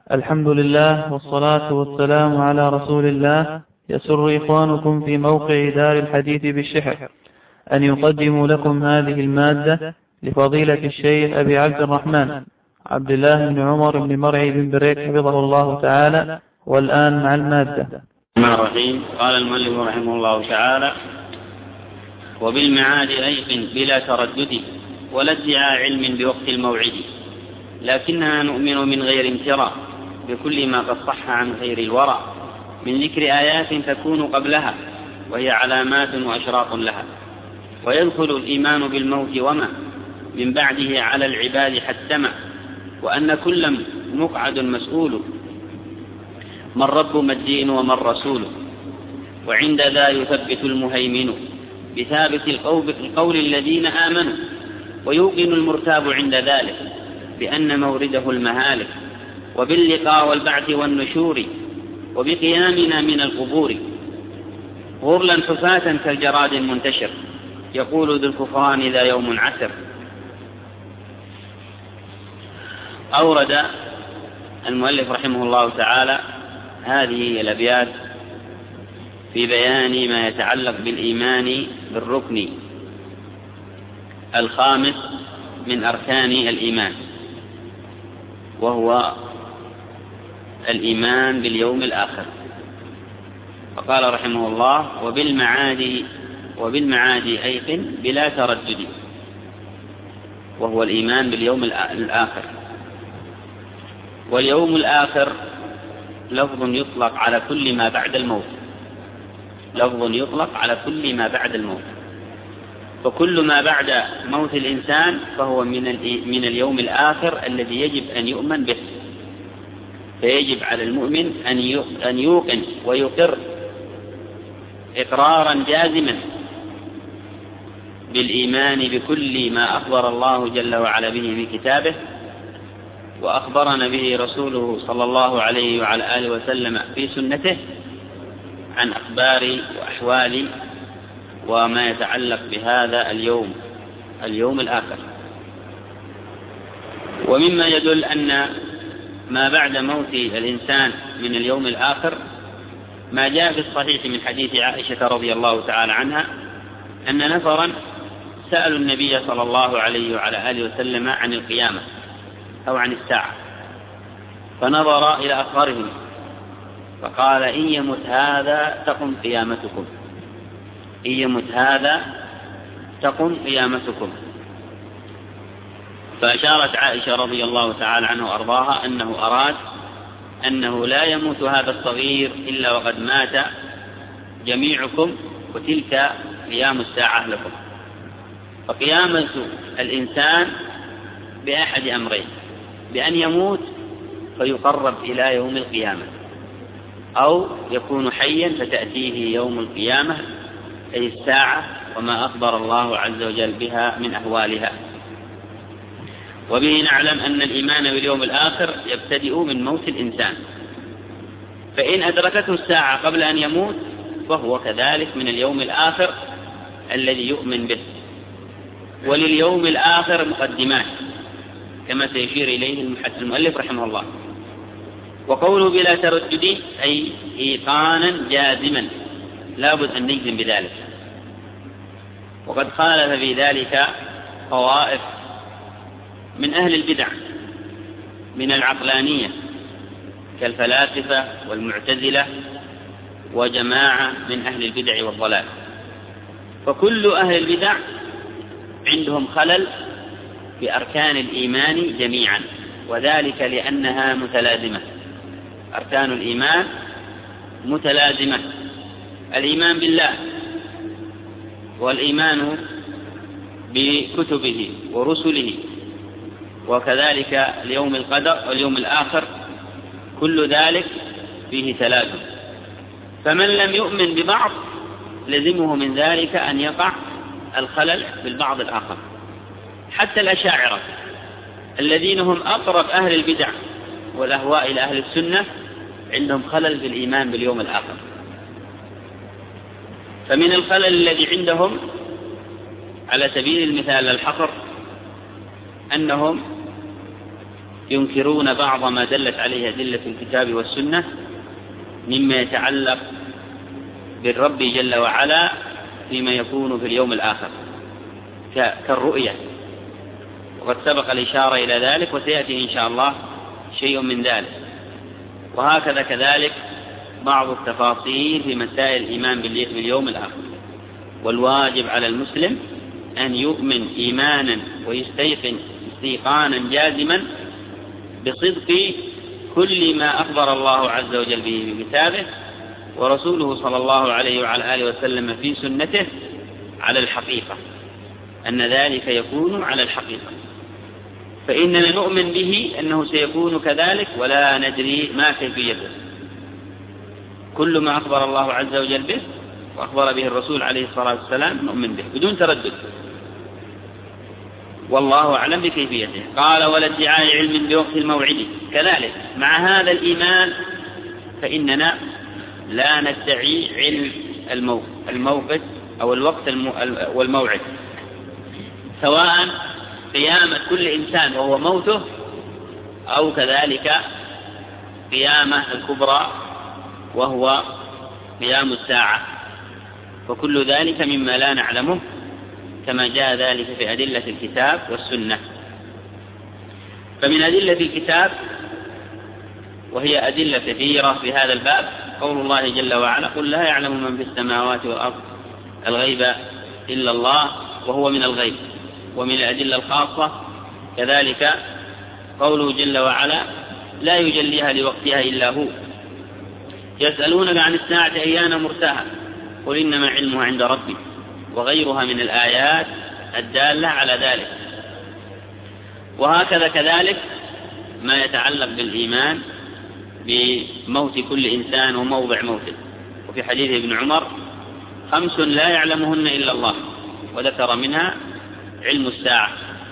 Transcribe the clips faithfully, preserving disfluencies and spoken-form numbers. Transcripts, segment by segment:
الحمد لله والصلاة والسلام على رسول الله. يسر إخوانكم في موقع دار الحديث بالشحر أن يقدموا لكم هذه المادة لفضيلة الشيخ أبي عبد الرحمن عبد الله بن عمر بن مرعي بن بريك حفظه الله تعالى. والآن مع المادة. الرحمن الرحيم. قال المؤلف رحمه الله تعالى: وبالمعاد أيقن بلا تردد ولا ادعاء علم بوقت الموعد، لكننا نؤمن من غير امتراء بكل ما قد صح عن خير الورى من ذكر آيات تكون قبلها وهي علامات وأشراط لها، ويدخل الإيمان بالموت وما من بعده على العباد حتما، وأن كل مقعد مسؤول، من رب ما الدين وما الرسول، وعند ذا يثبت المهيمن بثابت القول الذين آمنوا، ويوقن المرتاب عند ذلك بأن مورده المهالك، وباللقاء والبعث والنشور، وبقيامنا من القبور غرلا حفاة كالجراد المنتشر، يقول ذو الكفران ذا يوم عسر. أورد المؤلف رحمه الله تعالى هذه الأبيات في بيان ما يتعلق بالإيمان بالركن الخامس من أركان الإيمان، وهو الإيمان باليوم الآخر. فقال رحمه الله: وبالمعاد وبالمعاد أيقن بلا تردد، وهو الإيمان باليوم الآخر. واليوم الآخر لفظ يطلق على كل ما بعد الموت، لفظ يطلق على كل ما بعد الموت، فكل ما بعد موت الإنسان فهو من من اليوم الآخر الذي يجب أن يؤمن به. فيجب على المؤمن أن يوقن ويقر إقرارا جازما بالإيمان بكل ما أخبر الله جل وعلا به من كتابه، وأخبرنا به رسوله صلى الله عليه وعلى آله وسلم في سنته عن أخبار وأحوال وما يتعلق بهذا اليوم اليوم الآخر. ومما يدل أن ما بعد موت الإنسان من اليوم الآخر ما جاء في الصحيح من حديث عائشة رضي الله تعالى عنها أن نفرا سألوا النبي صلى الله عليه وعلى آله وسلم عن القيامة أو عن الساعة، فنظر إلى أصغرهم فقال: إن يمت هذا تقم قيامتكم، إن يمت هذا تقم قيامتكم. فأشارت عائشة رضي الله تعالى عنه وأرضاها أنه أراد أنه لا يموت هذا الصغير إلا وقد مات جميعكم، وتلك قيام الساعة لكم. فقيامة الإنسان بأحد أمرين: بأن يموت فيقرب إلى يوم القيامة، أو يكون حيا فتأتيه يوم القيامة أي الساعة وما أخبر الله عز وجل بها من أهوالها. وبه نعلم أن الإيمان باليوم الآخر يبتدئ من موت الإنسان، فإن أدركته الساعة قبل أن يموت فهو كذلك من اليوم الآخر الذي يؤمن به. ولليوم الآخر مقدمات كما سيشير إليه المؤلف رحمه الله. وقوله بلا تردد أي إيقانا جازما، لابد أن نجزم بذلك. وقد خالف في ذلك طوائف من أهل البدع من العقلانية كالفلاسفة والمعتزلة وجماعة من أهل البدع والضلال. فكل أهل البدع عندهم خلل في أركان الإيمان جميعا، وذلك لأنها متلازمة. أركان الإيمان متلازمة: الإيمان بالله، والإيمان بكتبه ورسله، وكذلك اليوم القدر واليوم الآخر، كل ذلك فيه تلازم. فمن لم يؤمن ببعض لزمه من ذلك أن يقع الخلل بالبعض الآخر. حتى الأشاعرة الذين هم أقرب أهل البدع والأهواء إلى أهل السنة عندهم خلل في الإيمان باليوم الآخر. فمن الخلل الذي عندهم على سبيل المثال الحصر أنهم ينكرون بعض ما دلت عليه أدلة الكتاب والسنة مما يتعلق بالرب جل وعلا فيما يكون في اليوم الآخر كالرؤية، وقد سبق الإشارة إلى ذلك وسيأتي إن شاء الله شيء من ذلك. وهكذا كذلك بعض التفاصيل في مسائل الإيمان باليوم الآخر. والواجب على المسلم أن يؤمن إيمانا ويستيقن استيقانا جازما بصدق كل ما أخبر الله عز وجل به في كتابه ورسوله صلى الله عليه وعلى آله وسلم في سنته على الحقيقة، أن ذلك يكون على الحقيقة، فإننا نؤمن به أنه سيكون كذلك ولا ندري ما كيفيته. كل ما أخبر الله عز وجل به وأخبر به الرسول عليه الصلاة والسلام نؤمن به بدون تردد، والله أعلم بكيفيته. قال: ولا ادعاء علم بوقت الموعد. كذلك مع هذا الإيمان فإننا لا ندعي علم الموقت أو الوقت والموعد، سواء قيامة كل إنسان وهو موته أو كذلك قيامة الكبرى وهو قيام الساعة، وكل ذلك مما لا نعلمه كما جاء ذلك في أدلة الكتاب والسنة. فمن أدلة الكتاب، وهي أدلة كثيرة في هذا الباب، قول الله جل وعلا: قل لا يعلم من في السماوات والأرض الغيب إلا الله وهو من الغيب. ومن الأدلة الخاصة كذلك قوله جل وعلا: لا يجليها لوقتها إلا هو. يسألونك عن الساعة أيان مرساها قل إنما علمها عند ربي، وغيرها من الآيات الدالة على ذلك. وهكذا كذلك ما يتعلق بالإيمان بموت كل إنسان وموضع موته. وفي حديث ابن عمر: خمس لا يعلمهن إلا الله، وذكر منها علم الساعة.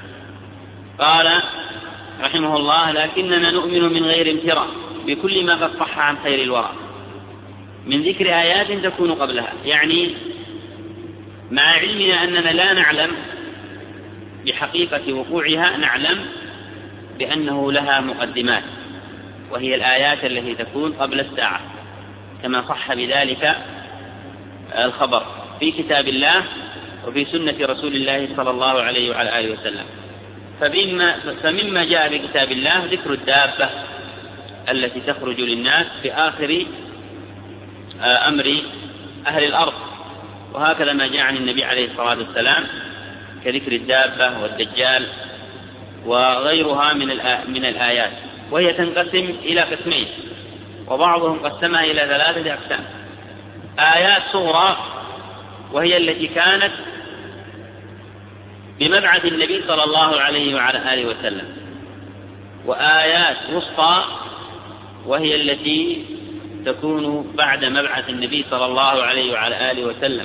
قال رحمه الله: لكننا نؤمن من غير امتراء بكل ما قد صح عن خير الورى من ذكر آيات تكون قبلها. يعني مع علمنا أننا لا نعلم بحقيقة وقوعها، نعلم بأنه لها مقدمات، وهي الآيات التي تكون قبل الساعة، كما صح بذلك الخبر في كتاب الله وفي سنة رسول الله صلى الله عليه وعلى آله وسلم. فمما, فمما جاء في كتاب الله ذكر الدابة التي تخرج للناس في آخر أمر أهل الأرض، وهكذا ما جاء عن النبي عليه الصلاة والسلام كذكر الدابة والدجال وغيرها من من الآيات. وهي تنقسم إلى قسمين، وبعضهم قسمها إلى ثلاثة أقسام: آيات صغرى وهي التي كانت بمبعث النبي صلى الله عليه وعلى آله وسلم، وآيات وسطى وهي التي تكون بعد مبعث النبي صلى الله عليه وعلى آله وسلم،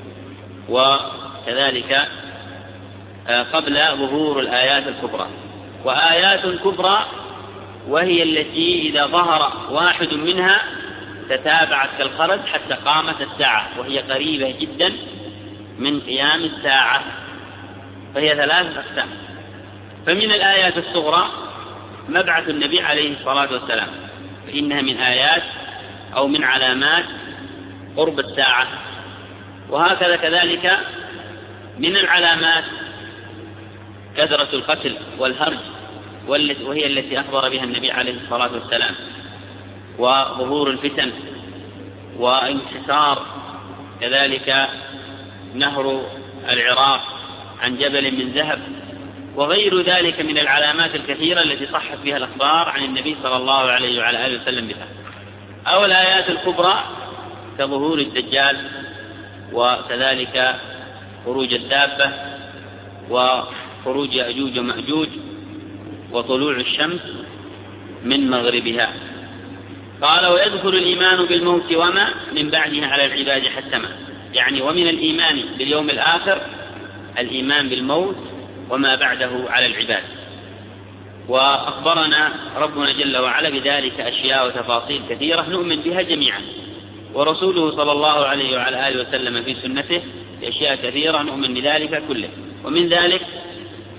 وكذلك قبل ظهور الآيات الكبرى. وآيات كبرى وهي التي إذا ظهر واحد منها تتابعت كالخرز حتى قامت الساعة، وهي قريبة جدا من قيام الساعة، فهي ثلاثة أقسام. فمن الآيات الصغرى مبعث النبي عليه الصلاة والسلام، فإنها من آيات أو من علامات قرب الساعة. وهكذا كذلك من العلامات كثرة القتل والهرج، وهي التي أخبر بها النبي عليه الصلاة والسلام، وظهور الفتن وانحسار كذلك نهر العراق عن جبل من ذهب، وغير ذلك من العلامات الكثيرة التي صحت بها الأخبار عن النبي صلى الله عليه وعلى آله وسلم بها. أو الآيات الكبرى كظهور الدجال، وكذلك خروج الدابة، وخروج يأجوج ومأجوج، وطلوع الشمس من مغربها. قال: ويدخل الإيمان بالموت وما من بعده على العباد حتما. يعني ومن الإيمان باليوم الآخر الإيمان بالموت وما بعده على العباد. وأخبرنا ربنا جل وعلا بذلك أشياء وتفاصيل كثيرة نؤمن بها جميعا، ورسوله صلى الله عليه وعلى آله وسلم في سنته بأشياء كثيرة نؤمن بذلك كله. ومن ذلك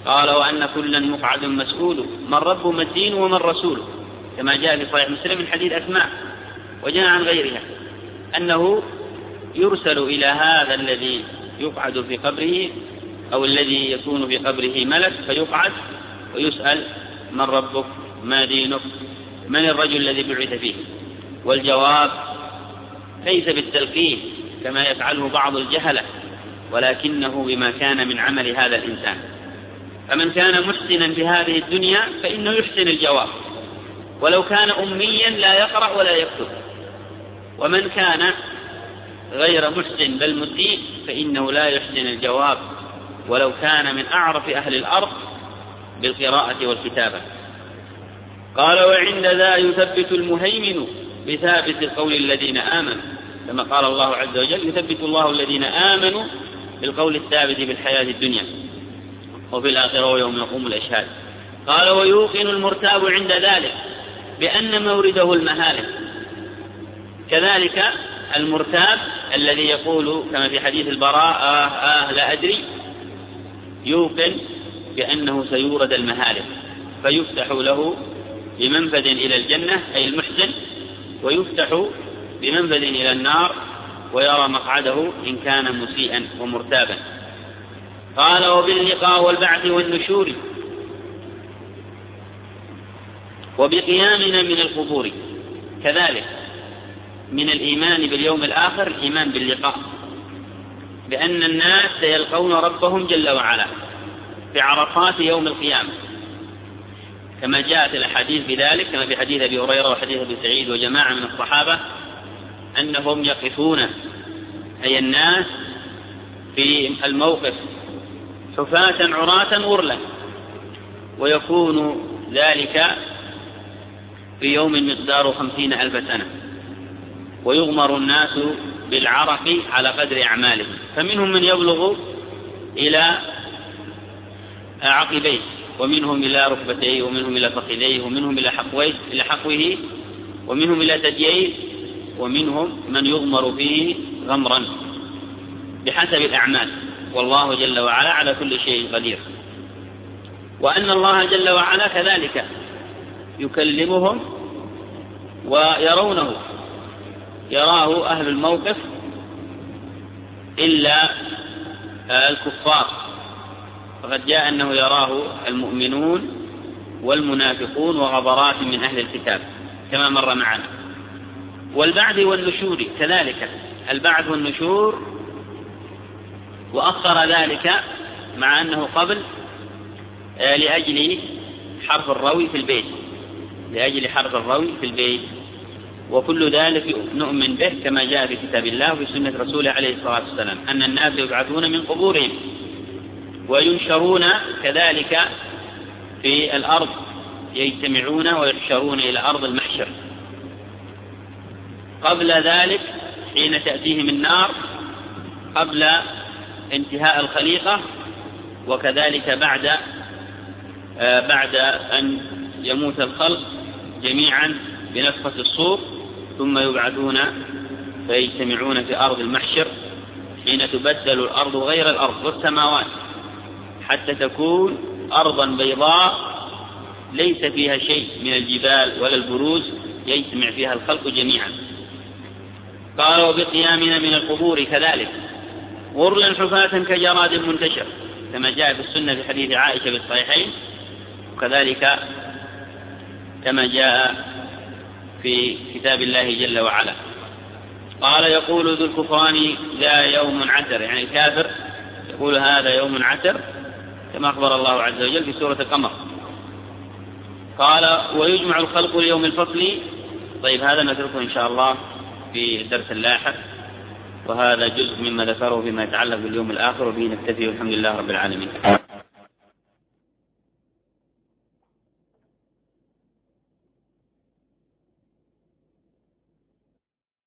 قال وأن كلا مقعد مسؤول من رب ما الدين ومن رسوله، كما جاء في صحيح مسلم من حديث أسماء وجاء عن غيرها أنه يرسل إلى هذا الذي يقعد في قبره أو الذي يكون في قبره ملك فيقعد ويسأل من ربك ما دينك من الرجل الذي بعث فيه، والجواب ليس بالتلقين كما يفعله بعض الجهلة، ولكنه بما كان من عمل هذا الإنسان. فمن كان محسنا في هذه الدنيا فإنه يحسن الجواب ولو كان أميا لا يقرأ ولا يكتب، ومن كان غير محسن بل مسيء فإنه لا يحسن الجواب ولو كان من أعرف أهل الأرض بالقراءة والكتابة. قال وعند ذا يثبت المهيمن بثابت القول الذين آمنوا، كما قال الله عز وجل يثبت الله الذين آمنوا بالقول الثابت بالحياة الدنيا وفي الآخرة ويوم يقوم الأشهاد. قال ويوقن المرتاب عند ذلك بأن مورده المهالك، كذلك المرتاب الذي يقول كما في حديث البراء آه آه لا أدري يوقن بأنه سيورد المهالك فيفتح له بمنفذ إلى الجنة أي المحسن، ويفتح بمنفذ إلى النار ويرى مقعده إن كان مسيئا ومرتابا. قال وباللقاء والبعث والنشور وبقيامنا من القبور، كذلك من الإيمان باليوم الآخر الإيمان باللقاء، بأن الناس سيلقون ربهم جل وعلا في عرفات يوم القيامة، كما جاءت الأحاديث بذلك كما في حديث أبي هريرة وحديث أبي سعيد وجماعة من الصحابة أنهم يقفون أي الناس في الموقف حفاة عراة غرلا، ويكون ذلك في يوم مقدار خمسين ألف سنة، ويغمر الناس بالعرق على قدر أعمالهم، فمنهم من يبلغ إلى عقبيه، ومنهم إلى ركبتيه، ومنهم إلى فخذيه، ومنهم إلى حقويه إلى حقوه، ومنهم إلى ثدييه، ومنهم من يغمر فيه غمرا بحسب الأعمال، والله جل وعلا على كل شيء قدير. وأن الله جل وعلا كذلك يكلمهم ويرونه، يراه أهل الموقف إلا الكفار، فقد جاء أنه يراه المؤمنون والمنافقون وغبرات من أهل الكتاب كما مر معنا. والبعث والنشور كذلك البعث والنشور، وأخر ذلك مع أنه قبل لأجل حرف الروي في البيت لأجل حرف الروي في البيت وكل ذلك نؤمن به كما جاء في كتاب الله وفي سنة رسوله عليه الصلاة والسلام أن الناس يبعثون من قبورهم وينشرون كذلك في الأرض، يجتمعون ويحشرون إلى أرض المحشر. قبل ذلك حين تأتيهم النار قبل انتهاء الخليقة، وكذلك بعد آه بعد أن يموت الخلق جميعا بنفخة الصور، ثم يبعثون فيجتمعون في أرض المحشر حين تبدل الأرض غير الأرض والسماوات حتى تكون أرضا بيضاء ليس فيها شيء من الجبال ولا البروز، يجتمع فيها الخلق جميعا. قال وبقيامنا من القبور كذلك غرلا حفاة كجراد منتشر كما جاء في السنة في حديث عائشة في الصحيحين، وكذلك كما جاء في كتاب الله جل وعلا. قال يقول ذو الكفران ذا يوم عسر، يعني الكافر يقول هذا يوم عسر كما أخبر الله عز وجل في سورة القمر. قال ويجمع الخلق ليوم الفصل. طيب هذا نتركه إن شاء الله في الدرس اللاحق، وهذا جزء مما ذكره فيما يتعلق باليوم الآخر، وبه نكتفي والحمد لله رب العالمين.